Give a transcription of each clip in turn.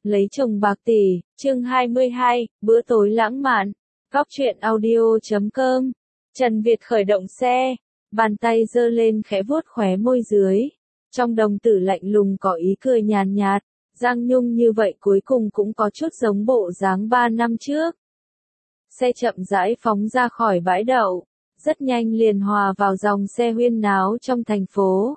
Lấy chồng bạc tỷ, chương 22, bữa tối lãng mạn. Góc truyện audio.com. Trần Việt khởi động xe, bàn tay giơ lên khẽ vuốt khóe môi dưới. Trong đồng tử lạnh lùng có ý cười nhàn nhạt, Giang Nhung như vậy cuối cùng cũng có chút giống bộ dáng 3 năm trước. Xe chậm rãi phóng ra khỏi bãi đậu, rất nhanh liền hòa vào dòng xe huyên náo trong thành phố.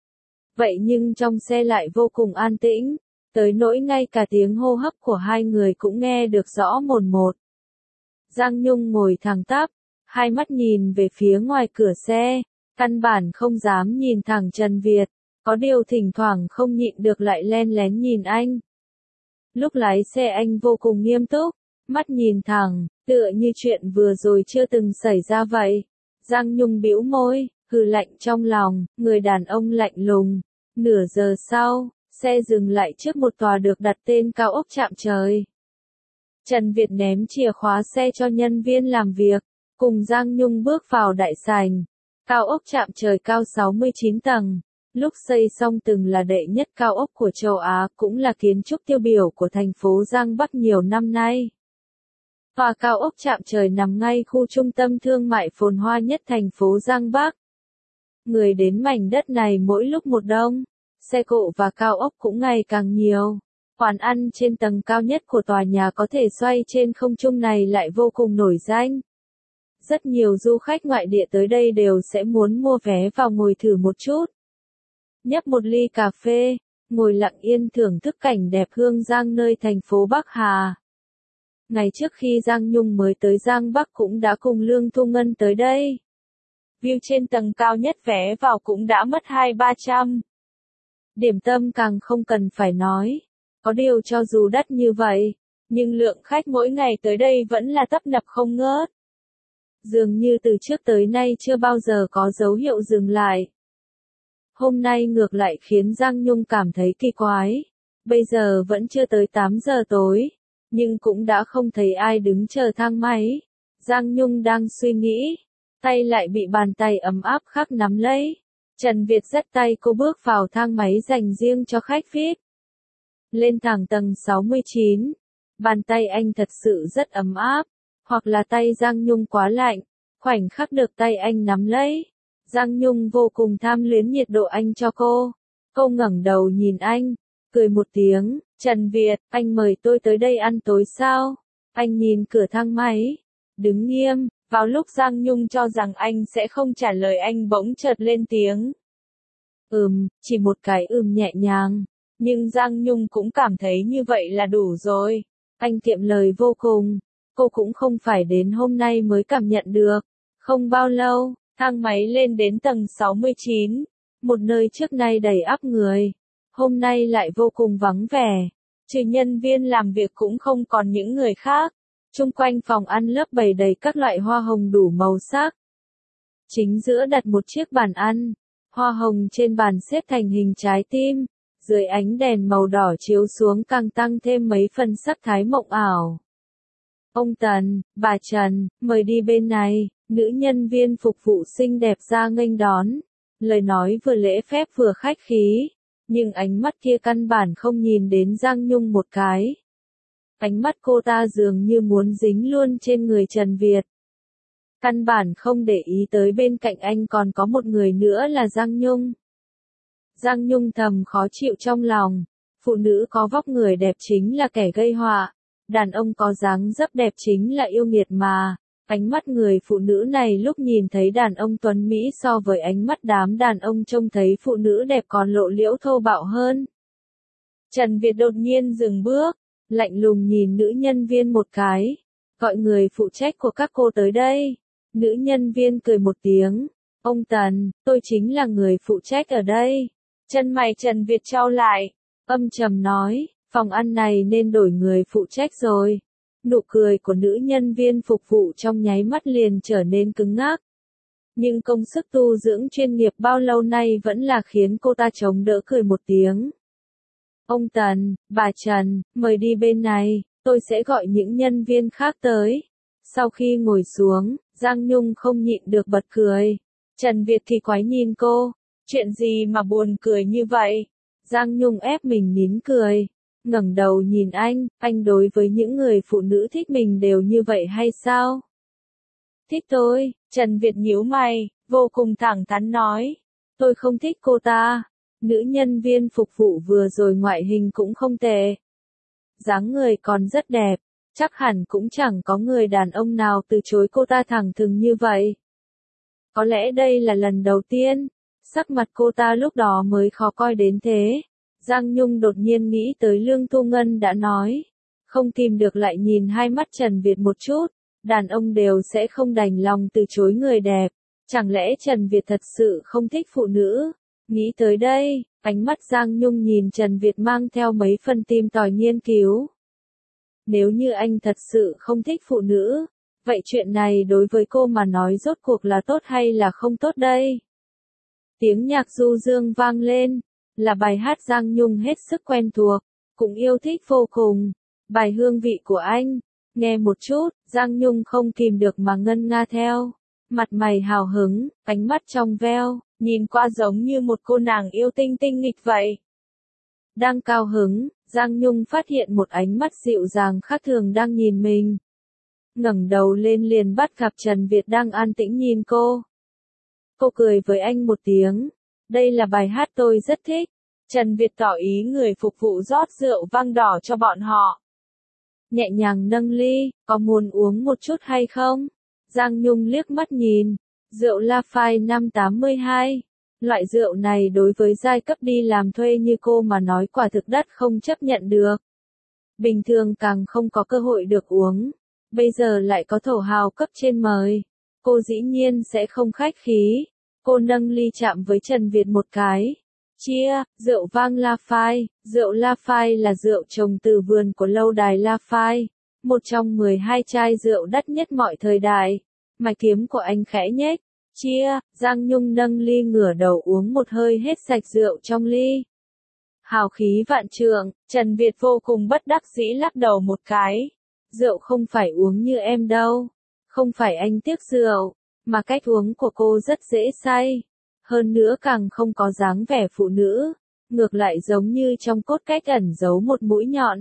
Vậy nhưng trong xe lại vô cùng an tĩnh, tới nỗi ngay cả tiếng hô hấp của hai người cũng nghe được rõ mồn một. Giang Nhung ngồi thẳng tắp, hai mắt nhìn về phía ngoài cửa xe, căn bản không dám nhìn thẳng Trần Việt, có điều thỉnh thoảng không nhịn được lại len lén nhìn anh. Lúc lái xe anh vô cùng nghiêm túc, mắt nhìn thẳng, tựa như chuyện vừa rồi chưa từng xảy ra vậy. Giang Nhung bĩu môi, hừ lạnh trong lòng, người đàn ông lạnh lùng. Nửa giờ sau, xe dừng lại trước một tòa được đặt tên cao ốc chạm trời. Trần Việt ném chìa khóa xe cho nhân viên làm việc, cùng Giang Nhung bước vào đại sảnh. Cao ốc chạm trời cao 69 tầng, lúc xây xong từng là đệ nhất cao ốc của châu Á, cũng là kiến trúc tiêu biểu của thành phố Giang Bắc nhiều năm nay. Tòa cao ốc chạm trời nằm ngay khu trung tâm thương mại phồn hoa nhất thành phố Giang Bắc. Người đến mảnh đất này mỗi lúc một đông, xe cộ và cao ốc cũng ngày càng nhiều. Quán ăn trên tầng cao nhất của tòa nhà có thể xoay trên không trung này lại vô cùng nổi danh. Rất nhiều du khách ngoại địa tới đây đều sẽ muốn mua vé vào ngồi thử một chút. Nhấp một ly cà phê, ngồi lặng yên thưởng thức cảnh đẹp hương giang nơi thành phố Bắc Hà. Ngày trước khi Giang Nhung mới tới Giang Bắc cũng đã cùng Lương Thu Ngân tới đây. View trên tầng cao nhất vé vào cũng đã mất 200-300. Điểm tâm càng không cần phải nói. Có điều cho dù đắt như vậy, nhưng lượng khách mỗi ngày tới đây vẫn là tấp nập không ngớt. Dường như từ trước tới nay chưa bao giờ có dấu hiệu dừng lại. Hôm nay ngược lại khiến Giang Nhung cảm thấy kỳ quái. Bây giờ vẫn chưa tới 8 giờ tối, nhưng cũng đã không thấy ai đứng chờ thang máy. Giang Nhung đang suy nghĩ, tay lại bị bàn tay ấm áp khác nắm lấy. Trần Việt dắt tay cô bước vào thang máy dành riêng cho khách VIP. Lên thẳng tầng 69, bàn tay anh thật sự rất ấm áp, hoặc là tay Giang Nhung quá lạnh, khoảnh khắc được tay anh nắm lấy. Giang Nhung vô cùng tham luyến nhiệt độ anh cho cô. Cô ngẩng đầu nhìn anh, cười một tiếng, Trần Việt, anh mời tôi tới đây ăn tối sao? Anh nhìn cửa thang máy, đứng nghiêm, vào lúc Giang Nhung cho rằng anh sẽ không trả lời anh bỗng chợt lên tiếng. Chỉ một cái nhẹ nhàng. Nhưng Giang Nhung cũng cảm thấy như vậy là đủ rồi. Anh kiệm lời vô cùng. Cô cũng không phải đến hôm nay mới cảm nhận được. Không bao lâu, thang máy lên đến tầng 69. Một nơi trước nay đầy ắp người. Hôm nay lại vô cùng vắng vẻ. Trừ nhân viên làm việc cũng không còn những người khác. Chung quanh phòng ăn lớp bày đầy các loại hoa hồng đủ màu sắc. Chính giữa đặt một chiếc bàn ăn. Hoa hồng trên bàn xếp thành hình trái tim. Dưới ánh đèn màu đỏ chiếu xuống càng tăng thêm mấy phần sắc thái mộng ảo. Ông Tần, bà Trần, mời đi bên này, nữ nhân viên phục vụ xinh đẹp ra nghênh đón. Lời nói vừa lễ phép vừa khách khí, nhưng ánh mắt kia căn bản không nhìn đến Giang Nhung một cái. Ánh mắt cô ta dường như muốn dính luôn trên người Trần Việt. Căn bản không để ý tới bên cạnh anh còn có một người nữa là Giang Nhung. Giang Nhung thầm khó chịu trong lòng, phụ nữ có vóc người đẹp chính là kẻ gây họa, đàn ông có dáng dấp đẹp chính là yêu nghiệt mà. Ánh mắt người phụ nữ này lúc nhìn thấy đàn ông tuấn Mỹ so với ánh mắt đám đàn ông trông thấy phụ nữ đẹp còn lộ liễu thô bạo hơn. Trần Việt đột nhiên dừng bước, lạnh lùng nhìn nữ nhân viên một cái, gọi người phụ trách của các cô tới đây. Nữ nhân viên cười một tiếng, ông Tần, tôi chính là người phụ trách ở đây. Chân mày Trần Việt chau lại, âm trầm nói, phòng ăn này nên đổi người phụ trách rồi. Nụ cười của nữ nhân viên phục vụ trong nháy mắt liền trở nên cứng ngắc. Nhưng công sức tu dưỡng chuyên nghiệp bao lâu nay vẫn là khiến cô ta chống đỡ cười một tiếng. Ông Tần, bà Trần, mời đi bên này, tôi sẽ gọi những nhân viên khác tới. Sau khi ngồi xuống, Giang Nhung không nhịn được bật cười. Trần Việt kỳ quái nhìn cô. Chuyện gì mà buồn cười như vậy? Giang Nhung ép mình nín cười. ngẩng đầu nhìn anh đối với những người phụ nữ thích mình đều như vậy hay sao? Thích tôi, Trần Việt nhíu mày, vô cùng thẳng thắn nói. Tôi không thích cô ta. Nữ nhân viên phục vụ vừa rồi ngoại hình cũng không tệ. Dáng người còn rất đẹp, chắc hẳn cũng chẳng có người đàn ông nào từ chối cô ta thẳng thừng như vậy. Có lẽ đây là lần đầu tiên, sắc mặt cô ta lúc đó mới khó coi đến thế. Giang Nhung đột nhiên nghĩ tới Lương Thu Ngân đã nói. Không kìm được lại nhìn hai mắt Trần Việt một chút, đàn ông đều sẽ không đành lòng từ chối người đẹp. Chẳng lẽ Trần Việt thật sự không thích phụ nữ? Nghĩ tới đây, ánh mắt Giang Nhung nhìn Trần Việt mang theo mấy phần tìm tòi nghiên cứu. Nếu như anh thật sự không thích phụ nữ, vậy chuyện này đối với cô mà nói rốt cuộc là tốt hay là không tốt đây? Tiếng nhạc du dương vang lên, là bài hát Giang Nhung hết sức quen thuộc, cũng yêu thích vô cùng. Bài Hương vị của anh, nghe một chút, Giang Nhung không kìm được mà ngân nga theo. Mặt mày hào hứng, ánh mắt trong veo, nhìn qua giống như một cô nàng yêu tinh tinh nghịch vậy. Đang cao hứng, Giang Nhung phát hiện một ánh mắt dịu dàng khác thường đang nhìn mình. Ngẩng đầu lên liền bắt gặp Trần Việt đang an tĩnh nhìn cô. Cô cười với anh một tiếng. Đây là bài hát tôi rất thích. Trần Việt tỏ ý người phục vụ rót rượu vang đỏ cho bọn họ. Nhẹ nhàng nâng ly, có muốn uống một chút hay không? Giang Nhung liếc mắt nhìn. Rượu Lafite năm 82. Loại rượu này đối với giai cấp đi làm thuê như cô mà nói quả thực đắt không chấp nhận được. Bình thường càng không có cơ hội được uống. Bây giờ lại có thổ hào cấp trên mời. Cô dĩ nhiên sẽ không khách khí. Cô nâng ly chạm với Trần Việt một cái. Chia, rượu vang Lafite. Rượu Lafite là rượu trồng từ vườn của lâu đài Lafite. Một trong 12 chai rượu đắt nhất mọi thời đại. Mày kiếm của anh khẽ nhếch. Chia, Giang Nhung nâng ly ngửa đầu uống một hơi hết sạch rượu trong ly. Hào khí vạn trượng, Trần Việt vô cùng bất đắc dĩ lắc đầu một cái. Rượu không phải uống như em đâu. Không phải anh tiếc rượu, mà cách uống của cô rất dễ say. Hơn nữa càng không có dáng vẻ phụ nữ. Ngược lại giống như trong cốt cách ẩn giấu một mũi nhọn.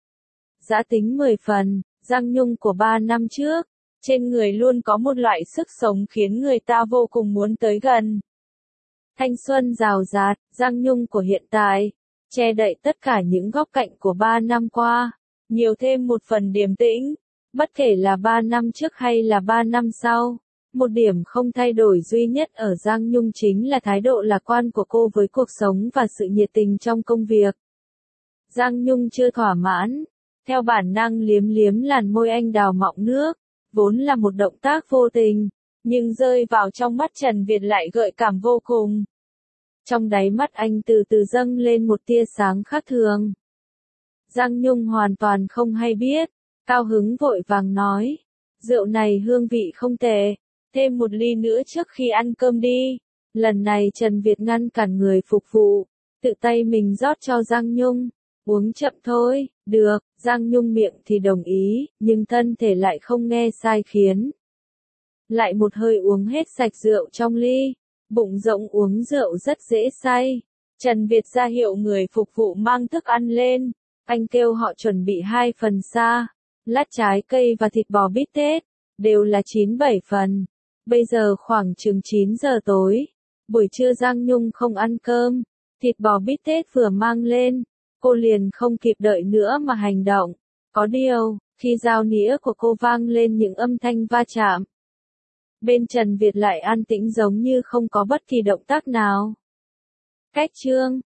Dã tính 10 phần, Giang Nhung của 3 năm trước. Trên người luôn có một loại sức sống khiến người ta vô cùng muốn tới gần. Thanh xuân rào rạt, Giang Nhung của hiện tại, che đậy tất cả những góc cạnh của 3 năm qua, nhiều thêm một phần điềm tĩnh, bất kể là 3 năm trước hay là 3 năm sau. Một điểm không thay đổi duy nhất ở Giang Nhung chính là thái độ lạc quan của cô với cuộc sống và sự nhiệt tình trong công việc. Giang Nhung chưa thỏa mãn, theo bản năng liếm liếm làn môi anh đào mọng nước. Vốn là một động tác vô tình, nhưng rơi vào trong mắt Trần Việt lại gợi cảm vô cùng. Trong đáy mắt anh từ từ dâng lên một tia sáng khác thường. Giang Nhung hoàn toàn không hay biết, cao hứng vội vàng nói. Rượu này hương vị không tệ, thêm một ly nữa trước khi ăn cơm đi. Lần này Trần Việt ngăn cản người phục vụ, tự tay mình rót cho Giang Nhung. Uống chậm thôi, được, Giang Nhung miệng thì đồng ý, nhưng thân thể lại không nghe sai khiến. Lại một hơi uống hết sạch rượu trong ly, bụng rộng uống rượu rất dễ say. Trần Việt ra hiệu người phục vụ mang thức ăn lên, anh kêu họ chuẩn bị 2 phần sa, lát trái cây và thịt bò bít tết, đều là 9-7 phần. Bây giờ khoảng chừng 9 giờ tối, buổi trưa Giang Nhung không ăn cơm, thịt bò bít tết vừa mang lên. Cô liền không kịp đợi nữa mà hành động. Có điều, khi dao nĩa của cô vang lên những âm thanh va chạm, bên Trần Việt lại an tĩnh giống như không có bất kỳ động tác nào. Cách chương